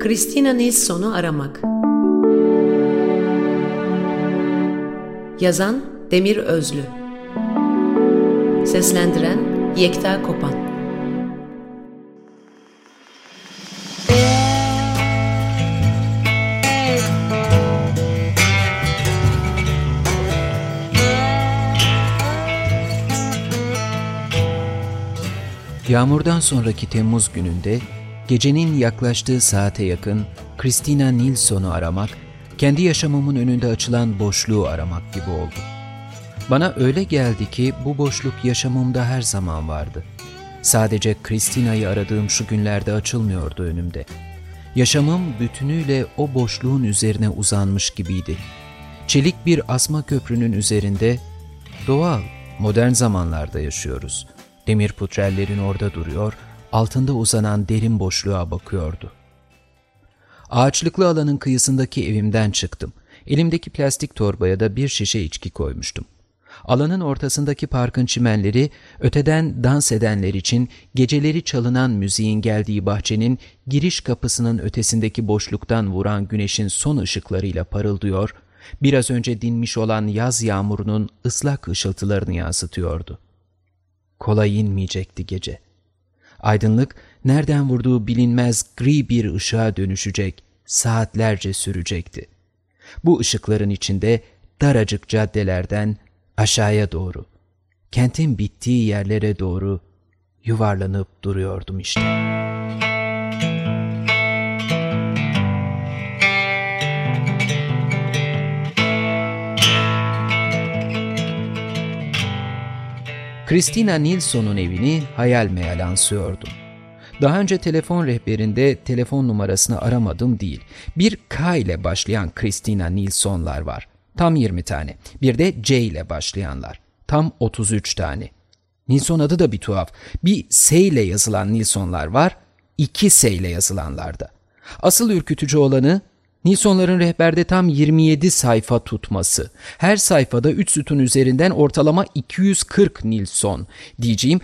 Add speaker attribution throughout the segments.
Speaker 1: Christina Nilsson'u aramak. Yazan Demir Özlü. Seslendiren Yekta Kopan.
Speaker 2: Yağmurdan sonraki Temmuz gününde, gecenin yaklaştığı saate yakın Christina Nilsson'u aramak, kendi yaşamımın önünde açılan boşluğu aramak gibi oldu. Bana öyle geldi ki bu boşluk yaşamımda her zaman vardı. Sadece Christina'yı aradığım şu günlerde açılmıyordu önümde. Yaşamım bütünüyle o boşluğun üzerine uzanmış gibiydi. Çelik bir asma köprünün üzerinde, doğal, modern zamanlarda yaşıyoruz. Demir putrellerin orada duruyor, altında uzanan derin boşluğa bakıyordu. Ağaçlıklı alanın kıyısındaki evimden çıktım. Elimdeki plastik torbaya da bir şişe içki koymuştum. Alanın ortasındaki parkın çimenleri, öteden dans edenler için geceleri çalınan müziğin geldiği bahçenin giriş kapısının ötesindeki boşluktan vuran güneşin son ışıklarıyla parıldıyor, biraz önce dinmiş olan yaz yağmurunun ıslak ışıltılarını yansıtıyordu. Kolay inmeyecekti gece. Aydınlık, nereden vurduğu bilinmez gri bir ışığa dönüşecek, saatlerce sürecekti. Bu ışıkların içinde daracık caddelerden aşağıya doğru, kentin bittiği yerlere doğru yuvarlanıp duruyordum işte. Christina Nilsson'un evini hayal meyal ansıyordum. Daha önce telefon rehberinde telefon numarasını aramadım değil. Bir K ile başlayan Christina Nilsson'lar var. Tam 20 tane. Bir de C ile başlayanlar. Tam 33 tane. Nilsson adı da bir tuhaf. Bir S ile yazılan Nilsson'lar var, 2 S ile yazılanlar da. Asıl ürkütücü olanı, Nilsson'ların rehberde tam 27 sayfa tutması. Her sayfada 3 sütun üzerinden ortalama 240 Nilsson. Diyeceğim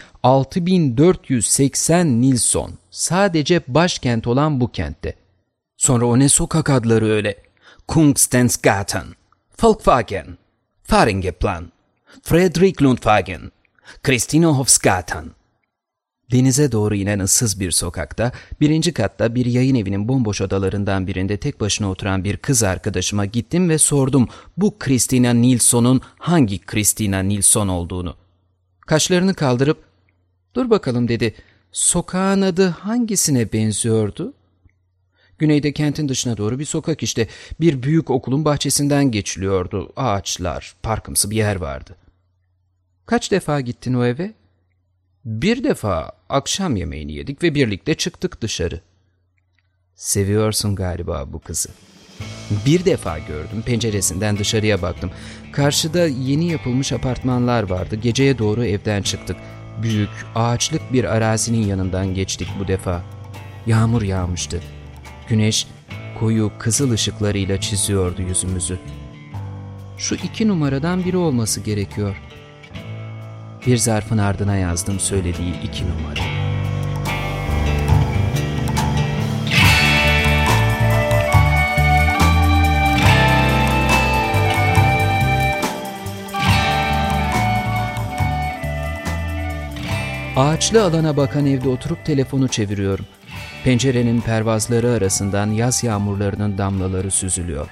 Speaker 2: 6480 Nilsson. Sadece başkent olan bu kentte. Sonra o ne sokak adları öyle? Kungstensgatan, Volkswagen, Faringeplan, Fredrik-Lundhagen, Christinehofsgatan. Denize doğru inen ıssız bir sokakta, birinci katta bir yayın evinin bomboş odalarından birinde tek başına oturan bir kız arkadaşıma gittim ve sordum bu Christina Nilsson'un hangi Christina Nilsson olduğunu. Kaşlarını kaldırıp, "Dur bakalım," dedi, "sokağın adı hangisine benziyordu?" Güneyde kentin dışına doğru bir sokak işte, bir büyük okulun bahçesinden geçiliyordu, ağaçlar, parkımsı bir yer vardı. "Kaç defa gittin o eve?" "Bir defa, akşam yemeğini yedik ve birlikte çıktık dışarı." "Seviyorsun galiba bu kızı." "Bir defa gördüm, penceresinden dışarıya baktım. Karşıda yeni yapılmış apartmanlar vardı, geceye doğru evden çıktık. Büyük, ağaçlık bir arazinin yanından geçtik bu defa. Yağmur yağmıştı. Güneş, koyu kızıl ışıklarıyla çiziyordu yüzümüzü. Şu 2 numaradan biri olması gerekiyor." Bir zarfın ardına yazdım söylediği 2 numara. Ağaçlı alana bakan evde oturup telefonu çeviriyorum. Pencerenin pervazları arasından yaz yağmurlarının damlaları süzülüyor.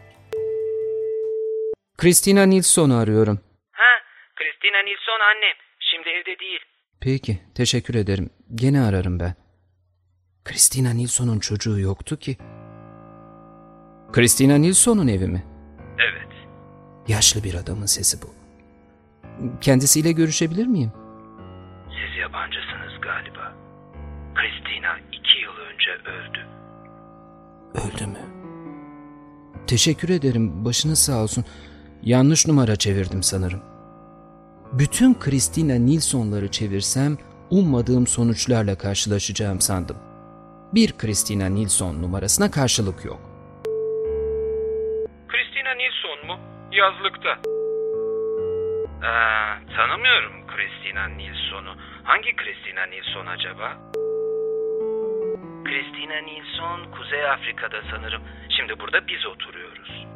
Speaker 2: Christina Nilsson'u arıyorum.
Speaker 3: Christina Nilsson annem. Şimdi evde değil.
Speaker 2: Peki, teşekkür ederim. Gene ararım ben. Christina Nilsson'un çocuğu yoktu ki. Christina Nilsson'un evi mi?
Speaker 3: Evet.
Speaker 2: Yaşlı bir adamın sesi bu. Kendisiyle görüşebilir miyim?
Speaker 3: Siz yabancısınız galiba. Christina 2 yıl önce öldü.
Speaker 2: Öldü mü? Teşekkür ederim. Başınız sağ olsun. Yanlış numara çevirdim sanırım. Bütün Christina Nilsson'ları çevirsem ummadığım sonuçlarla karşılaşacağım sandım. Bir Christina Nilsson numarasına karşılık yok.
Speaker 3: Christina Nilsson mu? Yazlıkta. Tanımıyorum Christina Nilsson'u. Hangi Christina Nilsson acaba? Christina Christina Nilsson Kuzey Afrika'da sanırım. Şimdi burada biz oturuyoruz.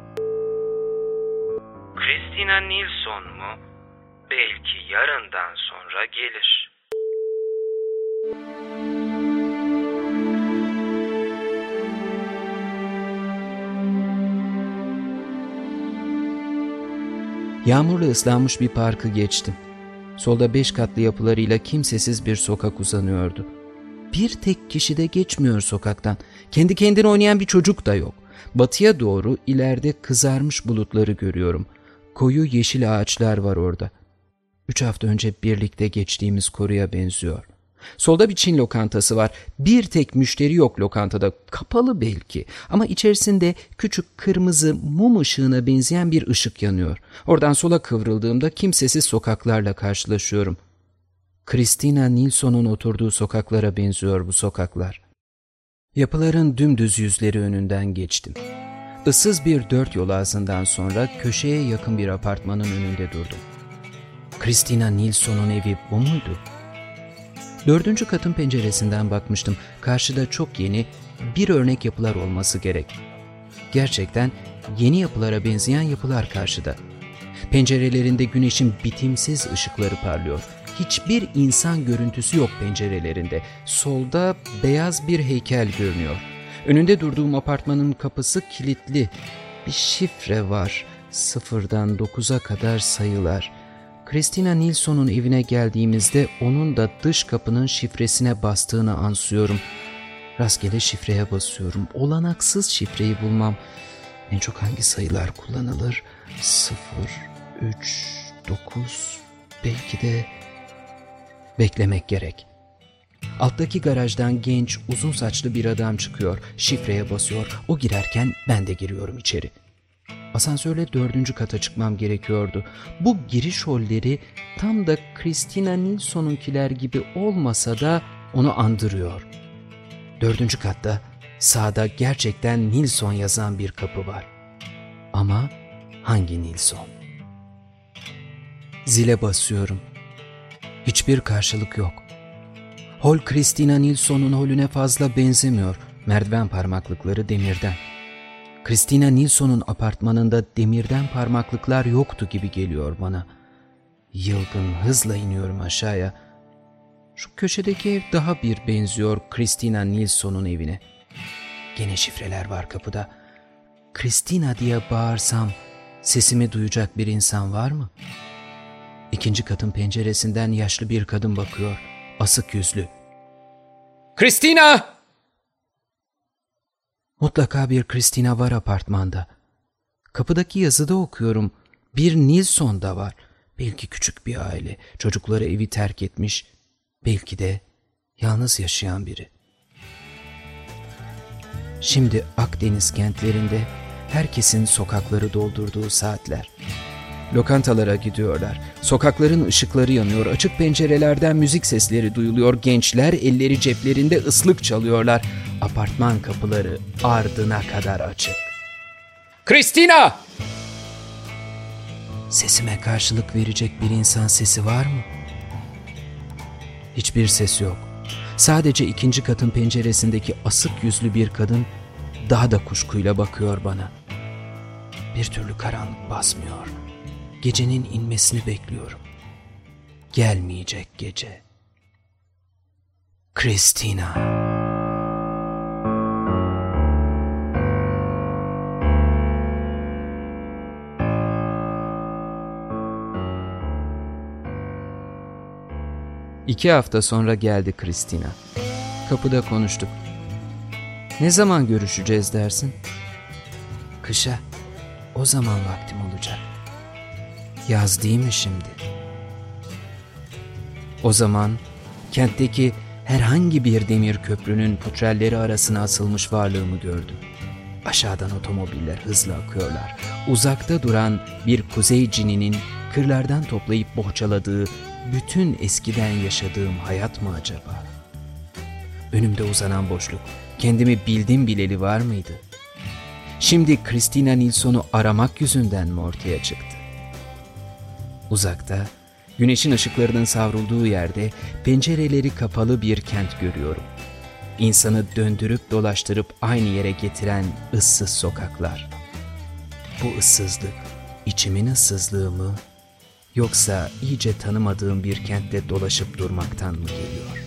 Speaker 3: Christina Nilsson mu? Belki yarından sonra gelir.
Speaker 2: Yağmurla ıslanmış bir parkı geçtim. Solda 5 katlı yapılarıyla kimsesiz bir sokak uzanıyordu. Bir tek kişi de geçmiyor sokaktan. Kendi kendine oynayan bir çocuk da yok. Batıya doğru ileride kızarmış bulutları görüyorum. Koyu yeşil ağaçlar var orada. 3 hafta önce birlikte geçtiğimiz koruya benziyor. Solda bir Çin lokantası var. Bir tek müşteri yok lokantada. Kapalı belki ama içerisinde küçük kırmızı mum ışığına benzeyen bir ışık yanıyor. Oradan sola kıvrıldığımda kimsesiz sokaklarla karşılaşıyorum. Christina Nilsson'un oturduğu sokaklara benziyor bu sokaklar. Yapıların dümdüz yüzleri önünden geçtim. Issız bir 4 yol ağzından sonra köşeye yakın bir apartmanın önünde durdum. Christina Nilsson'un evi bu muydu? 4. katın penceresinden bakmıştım. Karşıda çok yeni bir örnek yapılar olması gerek. Gerçekten yeni yapılara benzeyen yapılar karşıda. Pencerelerinde güneşin bitimsiz ışıkları parlıyor. Hiçbir insan görüntüsü yok pencerelerinde. Solda beyaz bir heykel görünüyor. Önünde durduğum apartmanın kapısı kilitli. Bir şifre var. 0'dan 9'a kadar sayılar. Christina Nilsson'un evine geldiğimizde onun da dış kapının şifresine bastığını ansıyorum. Rastgele şifreye basıyorum. Olanaksız şifreyi bulmam. En çok hangi sayılar kullanılır? 0, 3, 9, belki de... Beklemek gerek. Alttaki garajdan genç, uzun saçlı bir adam çıkıyor. Şifreye basıyor. O girerken ben de giriyorum içeri. Asansörle 4. kata çıkmam gerekiyordu. Bu giriş holleri tam da Christina Nilsson'unkiler gibi olmasa da onu andırıyor. 4. katta sağda gerçekten Nilsson yazan bir kapı var. Ama hangi Nilsson? Zile basıyorum. Hiçbir karşılık yok. Hol Christina Nilsson'un holüne fazla benzemiyor. Merdiven parmaklıkları demirden. Christina Nilsson'un apartmanında demirden parmaklıklar yoktu gibi geliyor bana. Yılgın hızla iniyorum aşağıya. Şu köşedeki ev daha bir benziyor Christina Nilsson'un evine. Gene şifreler var kapıda. Christina diye bağırsam sesimi duyacak bir insan var mı? 2. katın penceresinden yaşlı bir kadın bakıyor. Asık yüzlü. Christina! Mutlaka bir Christina var apartmanda. Kapıdaki yazıda okuyorum. Bir Nilsson da var. Belki küçük bir aile. Çocukları evi terk etmiş. Belki de yalnız yaşayan biri. Şimdi Akdeniz kentlerinde herkesin sokakları doldurduğu saatler. Lokantalara gidiyorlar. Sokakların ışıkları yanıyor. Açık pencerelerden müzik sesleri duyuluyor. Gençler elleri ceplerinde ıslık çalıyorlar. Apartman kapıları ardına kadar açık. Christina! Sesime karşılık verecek bir insan sesi var mı? Hiçbir ses yok. Sadece 2. katın penceresindeki asık yüzlü bir kadın daha da kuşkuyla bakıyor bana. Bir türlü karanlık basmıyor. Gecenin inmesini bekliyorum. Gelmeyecek gece. Christina. İki hafta sonra geldi Christina. Kapıda konuştuk. Ne zaman görüşeceğiz dersin? Kışa. O zaman vaktim olacak. Yaz değil mi şimdi? O zaman kentteki herhangi bir demir köprünün putrelleri arasına asılmış varlığımı gördüm. Aşağıdan otomobiller hızla akıyorlar. Uzakta duran bir kuzey cininin kırlardan toplayıp bohçaladığı bütün eskiden yaşadığım hayat mı acaba? Önümde uzanan boşluk, kendimi bildim bileli var mıydı? Şimdi Christina Nilsson'u aramak yüzünden mi ortaya çıktı? Uzakta, güneşin ışıklarının savrulduğu yerde pencereleri kapalı bir kent görüyorum. İnsanı döndürüp dolaştırıp aynı yere getiren ıssız sokaklar. Bu ıssızlık, içimin ıssızlığı mı, yoksa iyice tanımadığım bir kentte dolaşıp durmaktan mı geliyor?